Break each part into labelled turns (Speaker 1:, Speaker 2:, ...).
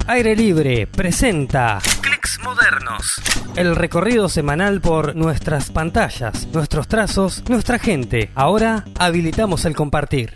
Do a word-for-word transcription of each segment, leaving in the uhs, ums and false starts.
Speaker 1: Aire Libre presenta Clics Modernos. El recorrido semanal por nuestras pantallas, nuestros trazos, nuestra gente. Ahora habilitamos el compartir.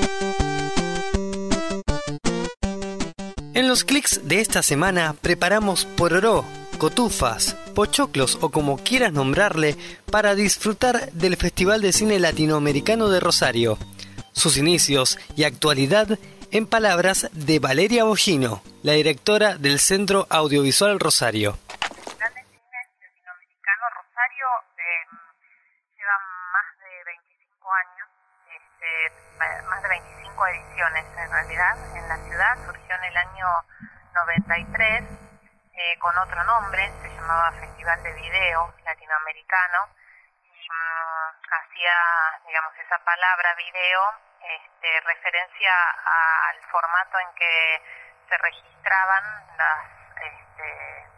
Speaker 1: En los clics de esta semana preparamos pororó, cotufas, pochoclos o como quieras nombrarle para disfrutar del Festival de Cine Latinoamericano de Rosario. Sus inicios y actualidad en palabras de Valeria Bogino, la directora del Centro Audiovisual Rosario.
Speaker 2: El Festival de Cine Latinoamericano Rosario eh, lleva más de veinticinco años, este, más de veinticinco ediciones en realidad en la ciudad. Surgió en el año noventa y tres eh, con otro nombre, se llamaba Festival de Video Latinoamericano y um, hacía, digamos, esa palabra video Este, referencia al formato en que se registraban las este,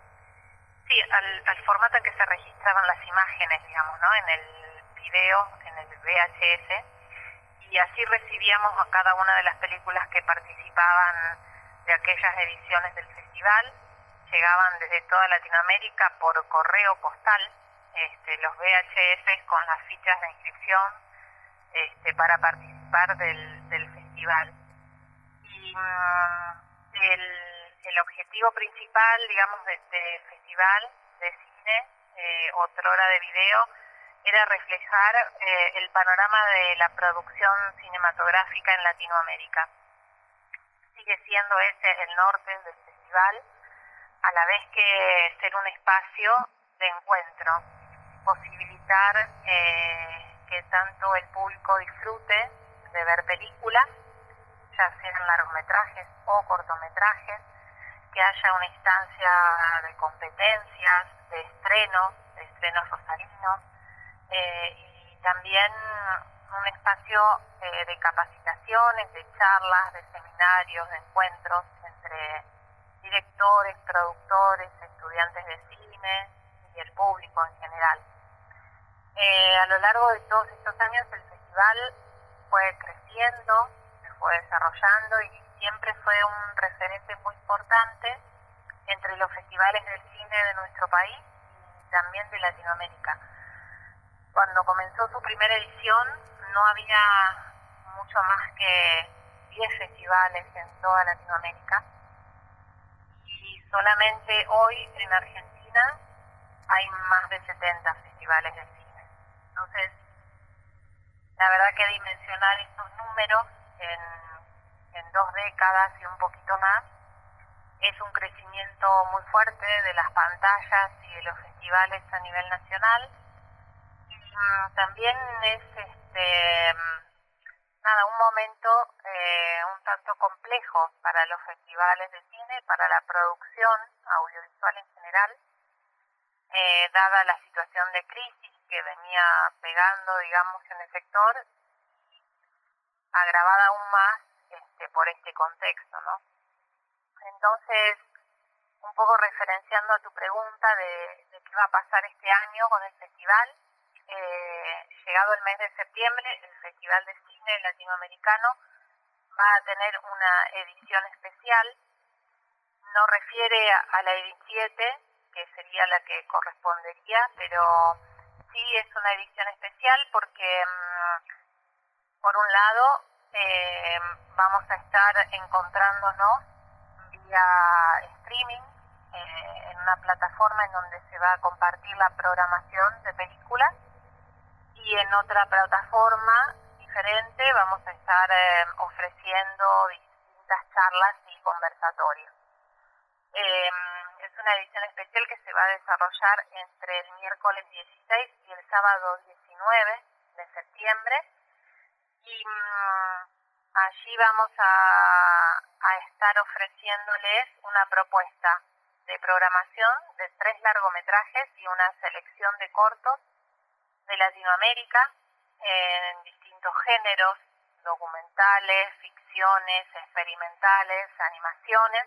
Speaker 2: sí al, al formato en que se registraban las imágenes, digamos, ¿no? En el video, en el V H S, y así recibíamos a cada una de las películas que participaban de aquellas ediciones del festival. Llegaban desde toda Latinoamérica por correo postal este, los V H S con las fichas de inscripción Este, para participar del, del festival. Y um, el, el objetivo principal, digamos, de este festival de cine, eh, otrora de video, era reflejar eh, el panorama de la producción cinematográfica en Latinoamérica. Sigue siendo ese el norte del festival, a la vez que ser un espacio de encuentro, posibilitar eh, que tanto el público disfrute de ver películas, ya sean largometrajes o cortometrajes, que haya una instancia de competencias, de estrenos, de estrenos rosarinos, eh, y también un espacio eh, de capacitaciones, de charlas, de seminarios, de encuentros entre directores, productores, estudiantes de cine y el público en general. Eh, a lo largo de todos estos años el festival fue creciendo, se fue desarrollando y siempre fue un referente muy importante entre los festivales del cine de nuestro país y también de Latinoamérica. Cuando comenzó su primera edición no había mucho más que diez festivales en toda Latinoamérica y solamente hoy en Argentina hay más de setenta festivales de cine. Entonces, la verdad que dimensionar estos números en, en dos décadas y un poquito más es un crecimiento muy fuerte de las pantallas y de los festivales a nivel nacional. Y um, también es este nada un momento eh, un tanto complejo para los festivales de cine, para la producción audiovisual en general, eh, dada la situación de crisis que venía pegando, digamos, en el sector, agravada aún más este, por este contexto, ¿no? Entonces, un poco referenciando a tu pregunta de, de qué va a pasar este año con el festival, eh, llegado el mes de septiembre, el Festival de Cine Latinoamericano va a tener una edición especial. No refiere a, a la edición siete, que sería la que correspondería, pero sí es una edición especial porque, por un lado, eh, vamos a estar encontrándonos vía streaming eh, en una plataforma en donde se va a compartir la programación de películas, y en otra plataforma diferente vamos a estar eh, ofreciendo distintas charlas y conversatorios. Eh, es una edición especial que se va a desarrollar entre el miércoles dieciséis y el sábado diecinueve de septiembre, y mmm, allí vamos a, a estar ofreciéndoles una propuesta de programación de tres largometrajes y una selección de cortos de Latinoamérica en distintos géneros, documentales, ficciones, experimentales, animaciones,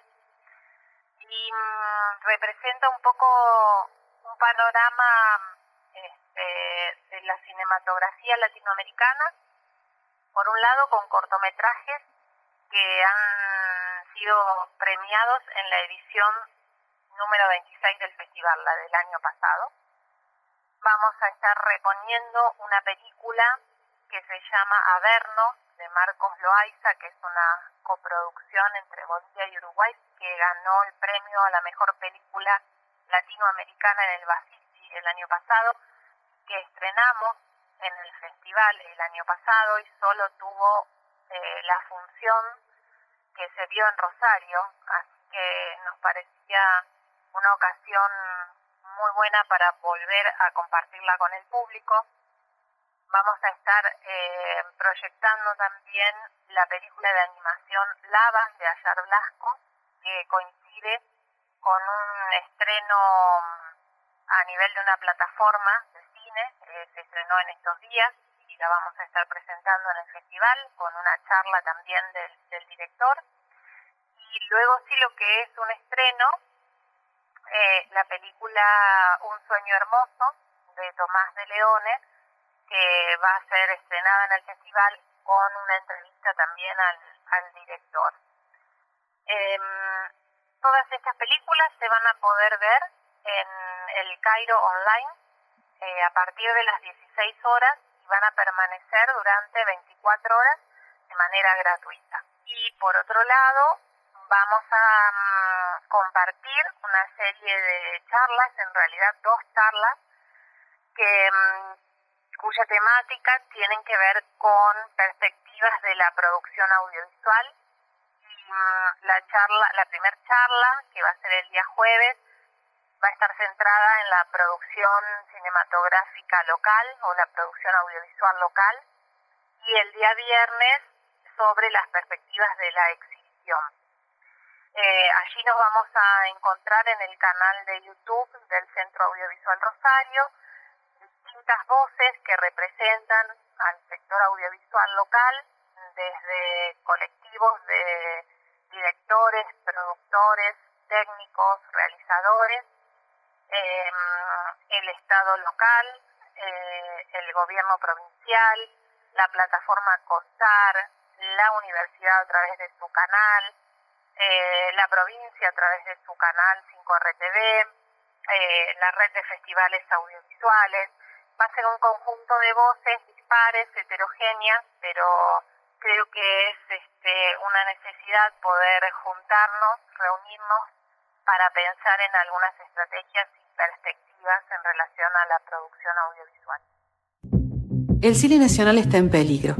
Speaker 2: y mmm, representa un poco un panorama este, de la cinematografía latinoamericana, por un lado con cortometrajes que han sido premiados en la edición número veintiséis del festival, la del año pasado. Vamos a estar reponiendo una película que se llama Averno, de Marcos Loaiza, que es una coproducción entre Bolivia y Uruguay, que ganó el premio a la mejor película latinoamericana en el Bafisi el año pasado, que estrenamos en el festival el año pasado y solo tuvo eh, la función que se vio en Rosario, así que nos parecía una ocasión muy buena para volver a compartirla con el público. Vamos a estar eh, proyectando también la película de animación Lava de Ayar Blasco, que coincide con un estreno a nivel de una plataforma de cine, eh, se estrenó en estos días y la vamos a estar presentando en el festival con una charla también del, del director. Y luego sí, lo que es un estreno, eh, la película Un sueño hermoso de Tomás de Leone, que va a ser estrenada en el festival con una entrevista también al, al director. Eh, todas estas películas se van a poder ver en el Cairo Online eh, a partir de las dieciséis horas y van a permanecer durante veinticuatro horas de manera gratuita. Y por otro lado, vamos a um, compartir una serie de charlas, en realidad dos charlas, que um, cuya temática tienen que ver con perspectivas de la producción audiovisual. Y um, la charla, la primera charla, que va a ser el día jueves, va a estar centrada en la producción cinematográfica local o la producción audiovisual local, y el día viernes sobre las perspectivas de la exhibición. Eh, allí nos vamos a encontrar en el canal de YouTube del Centro Audiovisual Rosario distintas voces que representan al sector audiovisual local, desde colectivos de directores, productores, técnicos, realizadores, eh, el Estado local, eh, el gobierno provincial, la plataforma COSAR, la universidad a través de su canal, eh, la provincia a través de su canal cinco R T V, eh, la red de festivales audiovisuales. Va a ser un conjunto de voces dispares, heterogéneas, pero creo que es este, una necesidad poder juntarnos, reunirnos para pensar en algunas estrategias y perspectivas en relación a la producción audiovisual.
Speaker 3: El cine nacional está en peligro.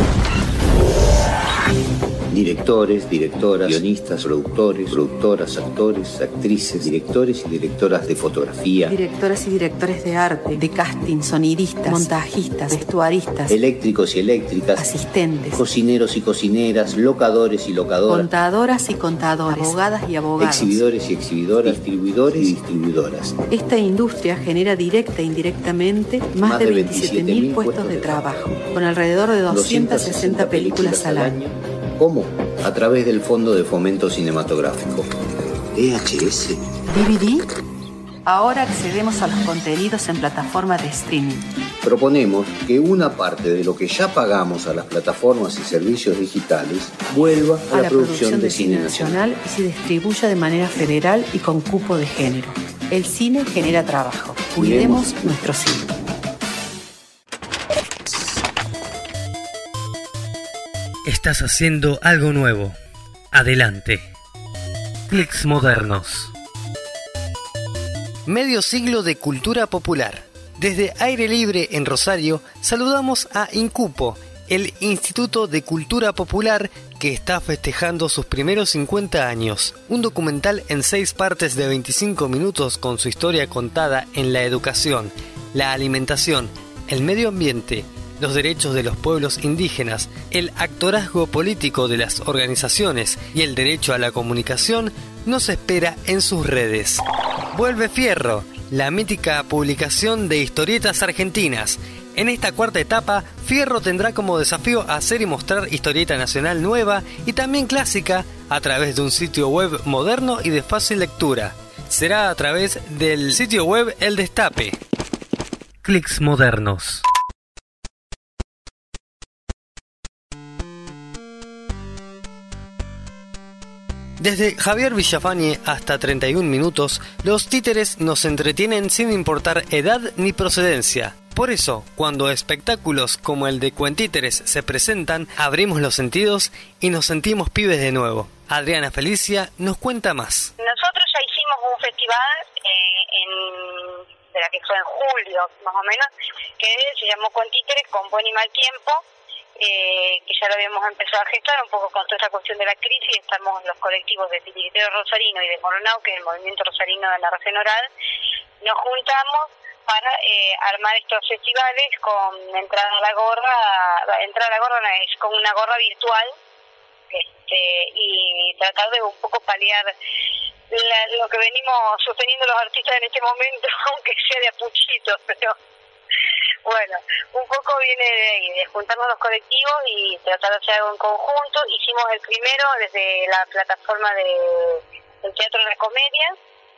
Speaker 4: Directores, directoras, guionistas, productores, productoras, actores, actrices, directores y directoras de fotografía,
Speaker 3: Directoras y directores de arte, de casting, sonidistas, montajistas, vestuaristas,
Speaker 4: eléctricos y eléctricas,
Speaker 3: asistentes,
Speaker 4: cocineros y cocineras, locadores y locadoras,
Speaker 3: contadoras y contadores, abogadas y abogados,
Speaker 4: exhibidores y exhibidoras, distribuidores y distribuidoras.
Speaker 3: Esta industria genera directa e indirectamente más, más de veintisiete mil puestos de trabajo, con alrededor de doscientas sesenta películas al año.
Speaker 4: ¿Cómo? A través del Fondo de Fomento Cinematográfico. V H S.
Speaker 3: ¿D V D? Ahora accedemos a los contenidos en plataformas de streaming.
Speaker 4: Proponemos que una parte de lo que ya pagamos a las plataformas y servicios digitales vuelva a, a la, la producción, producción de, de cine nacional, nacional
Speaker 3: y se distribuya de manera federal y con cupo de género. El cine genera trabajo. Cuidemos, Cuidemos nuestro cine.
Speaker 1: Estás haciendo algo nuevo. Adelante. Clics modernos. Medio siglo de cultura popular. Desde Aire Libre en Rosario, saludamos a INCUPO, el Instituto de Cultura Popular, que está festejando sus primeros cincuenta años. Un documental en seis partes de veinticinco minutos con su historia contada en la educación, la alimentación, el medio ambiente, los derechos de los pueblos indígenas, el actorazgo político de las organizaciones y el derecho a la comunicación, nos espera en sus redes. Vuelve Fierro, la mítica publicación de historietas argentinas. En esta cuarta etapa, Fierro tendrá como desafío hacer y mostrar historieta nacional nueva y también clásica a través de un sitio web moderno y de fácil lectura. Será a través del sitio web El Destape. Clics modernos. Desde Javier Villafañe hasta treinta y un minutos, los títeres nos entretienen sin importar edad ni procedencia. Por eso, cuando espectáculos como el de Cuentíteres se presentan, abrimos los sentidos y nos sentimos pibes de nuevo. Adriana Felicia nos cuenta más.
Speaker 2: Nosotros ya hicimos un festival eh, en, de la que fue en julio, más o menos, que se llamó Cuentíteres con buen y mal tiempo, eh, que ya lo habíamos empezado a gestar un poco con toda esta cuestión de la crisis. Estamos los colectivos de Titiritero Rosarino y de Moronau, que es el movimiento rosarino de narración oral, nos juntamos para eh, armar estos festivales con entrada a la gorra, entrada a la gorra no, es con una gorra virtual, este, y tratar de un poco paliar la, lo que venimos sosteniendo los artistas en este momento, aunque sea de a puchito, pero bueno, un poco viene de ahí, de juntarnos los colectivos y tratar de hacer algo en conjunto. Hicimos el primero desde la plataforma de, del Teatro de la Comedia.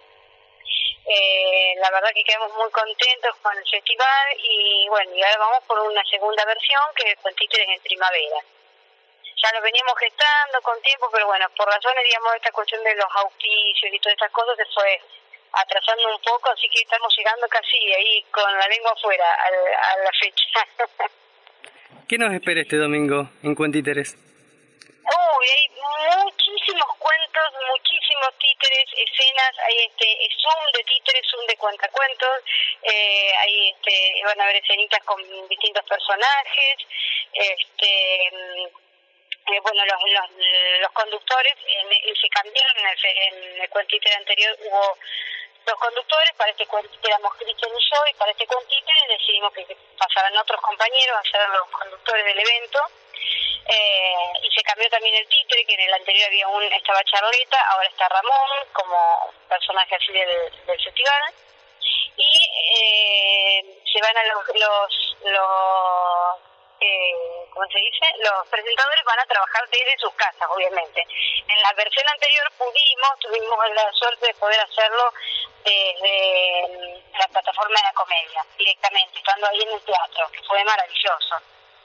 Speaker 2: Eh, la verdad que quedamos muy contentos con el festival y bueno, y ahora vamos por una segunda versión que es Cuentíteres en primavera. Ya lo veníamos gestando con tiempo, pero bueno, por razones, digamos, de esta cuestión de los auspicios y todas estas cosas se fue atrasando un poco, así que estamos llegando casi ahí con la lengua afuera a, a la fecha.
Speaker 1: ¿Qué nos espera este domingo en Cuentíteres?
Speaker 2: Uy, hay muchísimos cuentos, muchísimos títeres, escenas, hay este Zoom de títeres, Zoom de cuentacuentos, eh, hay este, van a haber escenitas con distintos personajes, este, eh, bueno, los, los, los conductores en, se cambiaron, en el, en el cuentítere anterior hubo dos conductores, para este cuentítere éramos Cristian y yo, y para este cuentítere decidimos que pasaran otros compañeros a ser los conductores del evento. Eh, y se cambió también el títere, que en el anterior había un estaba Charleta, ahora está Ramón como personaje así del, del festival, y eh, se van a los los, los eh, ¿cómo se dice? Los presentadores van a trabajar desde sus casas, obviamente. En la versión anterior pudimos, tuvimos la suerte de poder hacerlo desde la plataforma de la comedia, directamente, estando ahí en el teatro, que fue maravilloso.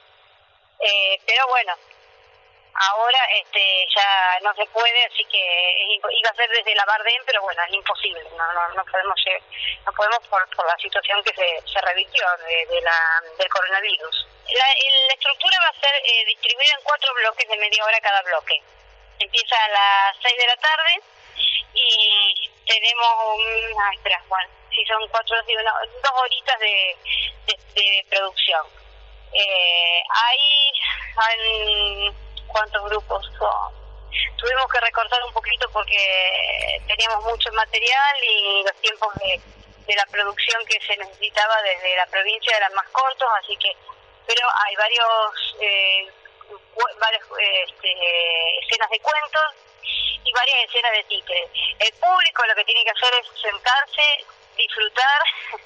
Speaker 2: Eh, pero bueno, ahora este ya no se puede, así que iba a ser desde la Bardem, pero bueno, es imposible, no no, no podemos no podemos por, por la situación que se, se revirtió de, de la del coronavirus. La, la estructura va a ser eh, distribuida en cuatro bloques de media hora cada bloque. Empieza a las seis de la tarde y tenemos un, ah, espera, bueno, si son cuatro, no, dos horitas de, de, de producción. Eh, hay, hay ¿cuántos grupos son? Tuvimos que recortar un poquito porque teníamos mucho material y los tiempos de, de la producción que se necesitaba desde la provincia eran más cortos, así que, pero hay varios eh, varias este, escenas de cuentos y varias escenas de títeres. El público lo que tiene que hacer es sentarse, disfrutar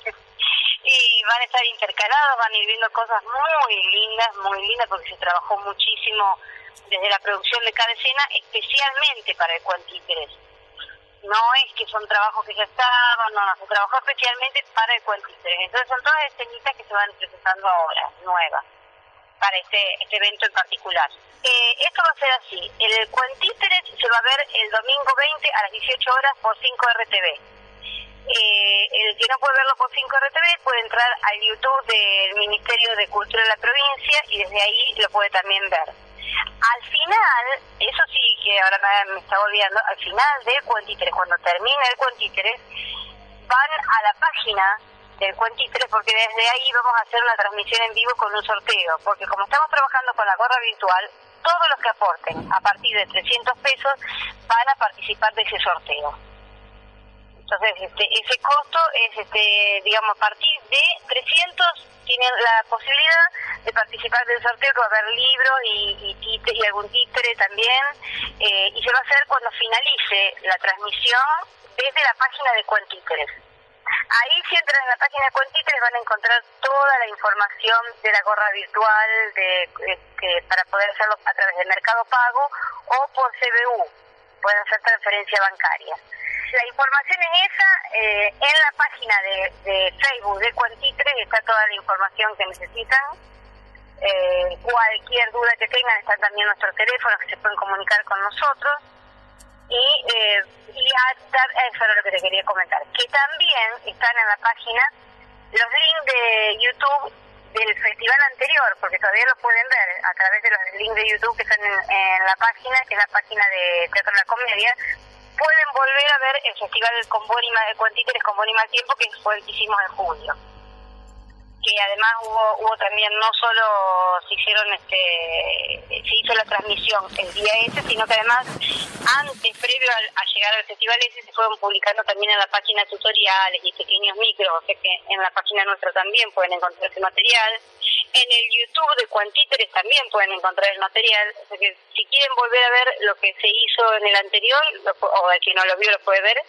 Speaker 2: y van a estar intercalados, van a ir viendo cosas muy lindas, muy lindas, porque se trabajó muchísimo desde la producción de cada escena, especialmente para el Cuentíteres. No es que son trabajos que ya estaban, no, no, se trabajó especialmente para el Cuentíteres. Entonces son todas escenitas que se van presentando ahora, nuevas, para este, este evento en particular. Eh, esto va a ser así, el Cuentíteres se va a ver el domingo veinte a las dieciocho horas por cinco R T V. Eh, el que no puede verlo por cinco R T V puede entrar al YouTube del Ministerio de Cultura de la provincia y desde ahí lo puede también ver. Al final, eso sí que ahora me, me está olvidando, al final del Cuentíteres, cuando termine el Cuentíteres, van a la página del Cuentíteres, porque desde ahí vamos a hacer una transmisión en vivo con un sorteo, porque como estamos trabajando con la gorra virtual, todos los que aporten a partir de trescientos pesos van a participar de ese sorteo. Entonces, este, ese costo es, este, digamos, a partir de trescientos tienen la posibilidad de participar del sorteo, que va a haber libros y, y, títere, y algún títere también, eh, y se va a hacer cuando finalice la transmisión desde la página de Cuentíteres. Ahí, si entran en la página de Cuentíteres, van a encontrar toda la información de la gorra virtual de, este, para poder hacerlo a través de Mercado Pago o por C B U, pueden hacer transferencia bancaria. La información es esa, eh, en la página de, de Facebook de Cuentíteres está toda la información que necesitan. Eh, cualquier duda que tengan, están también nuestros teléfonos que se pueden comunicar con nosotros. Y, eh, y a, eso era lo que te quería comentar, que también están en la página los links de YouTube del festival anterior, porque todavía lo pueden ver a través de los links de YouTube que están en, en la página, que es la página de Teatro de la Comedia. Pueden volver a ver el festival con Buen y Mal, con Títeres con Buen y Mal Tiempo, que fue el que hicimos en julio. Que además hubo hubo también, no solo se hicieron este se hizo la transmisión el día ese, sino que además antes, previo a, a llegar al festival ese, se fueron publicando también en la página tutoriales y pequeños micros, o sea que en la página nuestra también pueden encontrar ese material. En el YouTube de Cuentíteres también pueden encontrar el material, o sea que si quieren volver a ver lo que se hizo en el anterior, lo, o el que no lo vio lo puede ver,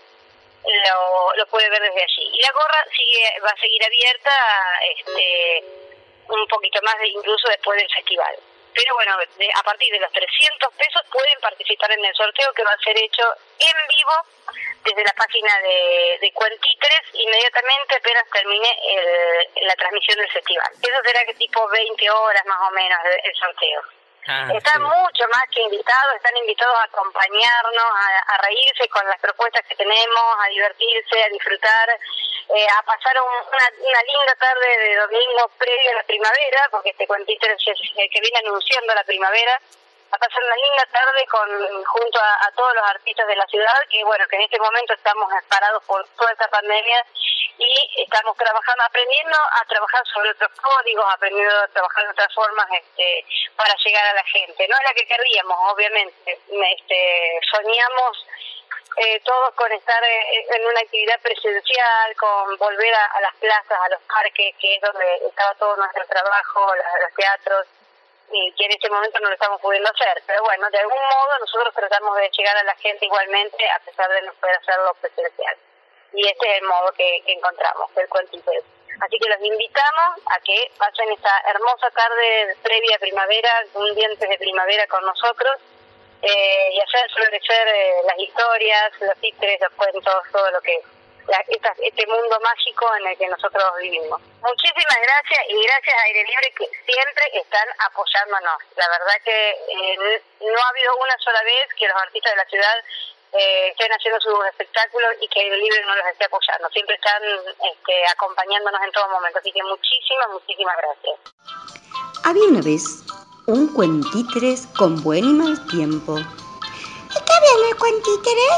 Speaker 2: Lo, lo puede ver desde allí. Y la gorra sigue va a seguir abierta este un poquito más de, incluso después del festival. Pero bueno, de, a partir de los trescientos pesos pueden participar en el sorteo, que va a ser hecho en vivo desde la página de, de Cuentíteres inmediatamente apenas termine el, la transmisión del festival. Eso será que tipo veinte horas más o menos el sorteo. Ah, están sí. mucho más que invitados, están invitados a acompañarnos, a, a reírse con las propuestas que tenemos, a divertirse, a disfrutar, eh, a pasar un, una, una linda tarde de domingo previo a la primavera, porque este Cuentíteres es el que viene anunciando la primavera, a pasar una linda tarde con junto a, a todos los artistas de la ciudad, que bueno, que en este momento estamos parados por toda esta pandemia y estamos trabajando, aprendiendo a trabajar sobre otros códigos, aprendiendo a trabajar de otras formas este, para llegar a la gente. No es la que querríamos, obviamente. Este, soñamos eh, todos con estar eh, en una actividad presencial, con volver a, a las plazas, a los parques, que es donde estaba todo nuestro trabajo, la, los teatros, y que en este momento no lo estamos pudiendo hacer. Pero bueno, de algún modo nosotros tratamos de llegar a la gente igualmente, a pesar de no poder hacerlo presencial. Y este es el modo que, que encontramos, el Cuentíteres. Así que los invitamos a que pasen esta hermosa tarde previa a primavera, un día antes de primavera con nosotros, eh, y hacer florecer eh, las historias, los títeres, los cuentos, todo lo que la, esta, este mundo mágico en el que nosotros vivimos. Muchísimas gracias, y gracias a Aire Libre, que siempre están apoyándonos. La verdad que eh, no ha habido una sola vez que los artistas de la ciudad Eh, estén haciendo sus espectáculos y que el Libre no los esté apoyando. Siempre están este, acompañándonos en todo momento. Así que muchísimas, muchísimas gracias.
Speaker 5: Había una vez un Cuentíteres con buen y mal tiempo.
Speaker 6: ¿Y qué había en el Cuentíteres?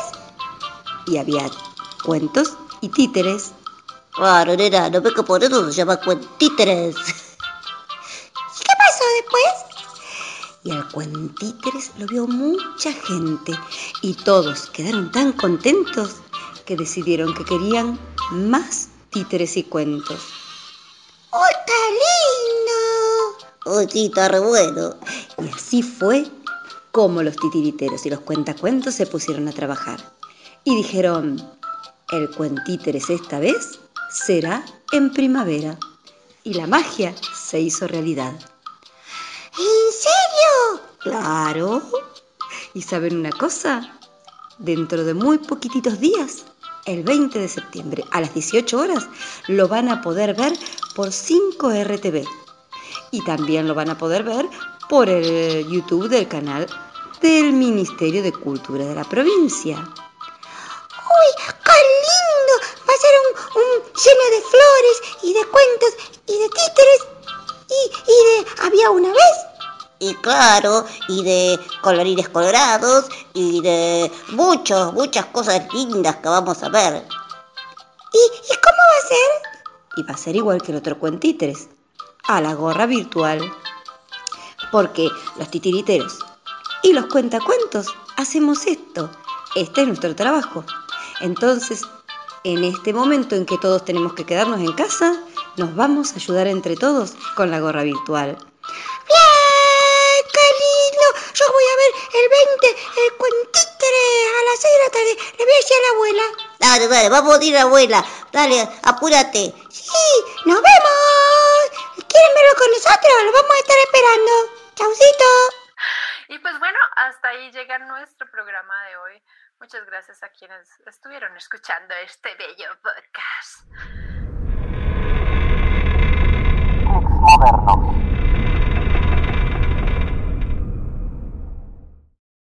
Speaker 5: Y había cuentos y títeres.
Speaker 7: Claro, nena, no ve que por eso se llama Cuentíteres.
Speaker 6: ¿Y qué pasó después?
Speaker 5: Y al Cuentíteres lo vio mucha gente y todos quedaron tan contentos que decidieron que querían más títeres y cuentos.
Speaker 6: ¡Oh, está lindo!
Speaker 7: ¡Oh, sí, está re bueno!
Speaker 5: Y así fue como los titiriteros y los cuentacuentos se pusieron a trabajar. Y dijeron, el Cuentíteres esta vez será en primavera. Y la magia se hizo realidad.
Speaker 6: ¿En serio?
Speaker 5: Claro. ¿Y saben una cosa? Dentro de muy poquititos días, el veinte de septiembre, a las dieciocho horas, lo van a poder ver por cinco R T V. Y también lo van a poder ver por el YouTube del canal del Ministerio de Cultura de la provincia.
Speaker 6: ¡Uy, qué lindo! Va a ser un, un lleno de flores y de cuentos y de títeres y, y de había una vez.
Speaker 7: Y claro, y de colorines colorados, y de muchas, muchas cosas lindas que vamos a ver.
Speaker 6: ¿Y, ¿Y cómo va a ser?
Speaker 5: Y va a ser igual que el otro Cuentíteres, a la gorra virtual. Porque los titiriteros y los cuentacuentos hacemos esto. Este es nuestro trabajo. Entonces, en este momento en que todos tenemos que quedarnos en casa, nos vamos a ayudar entre todos con la gorra virtual.
Speaker 6: Yo voy a ver el veinte, el Cuentíteres a las seis de la tarde. Le voy a decir a la abuela.
Speaker 7: Dale, dale, vamos a ir, abuela. Dale, apúrate.
Speaker 6: Sí, nos vemos. ¿Quieren verlo con nosotros? Lo vamos a estar esperando. Chaucito.
Speaker 8: Y pues bueno, hasta ahí llega nuestro programa de hoy. Muchas gracias a quienes estuvieron escuchando este bello podcast.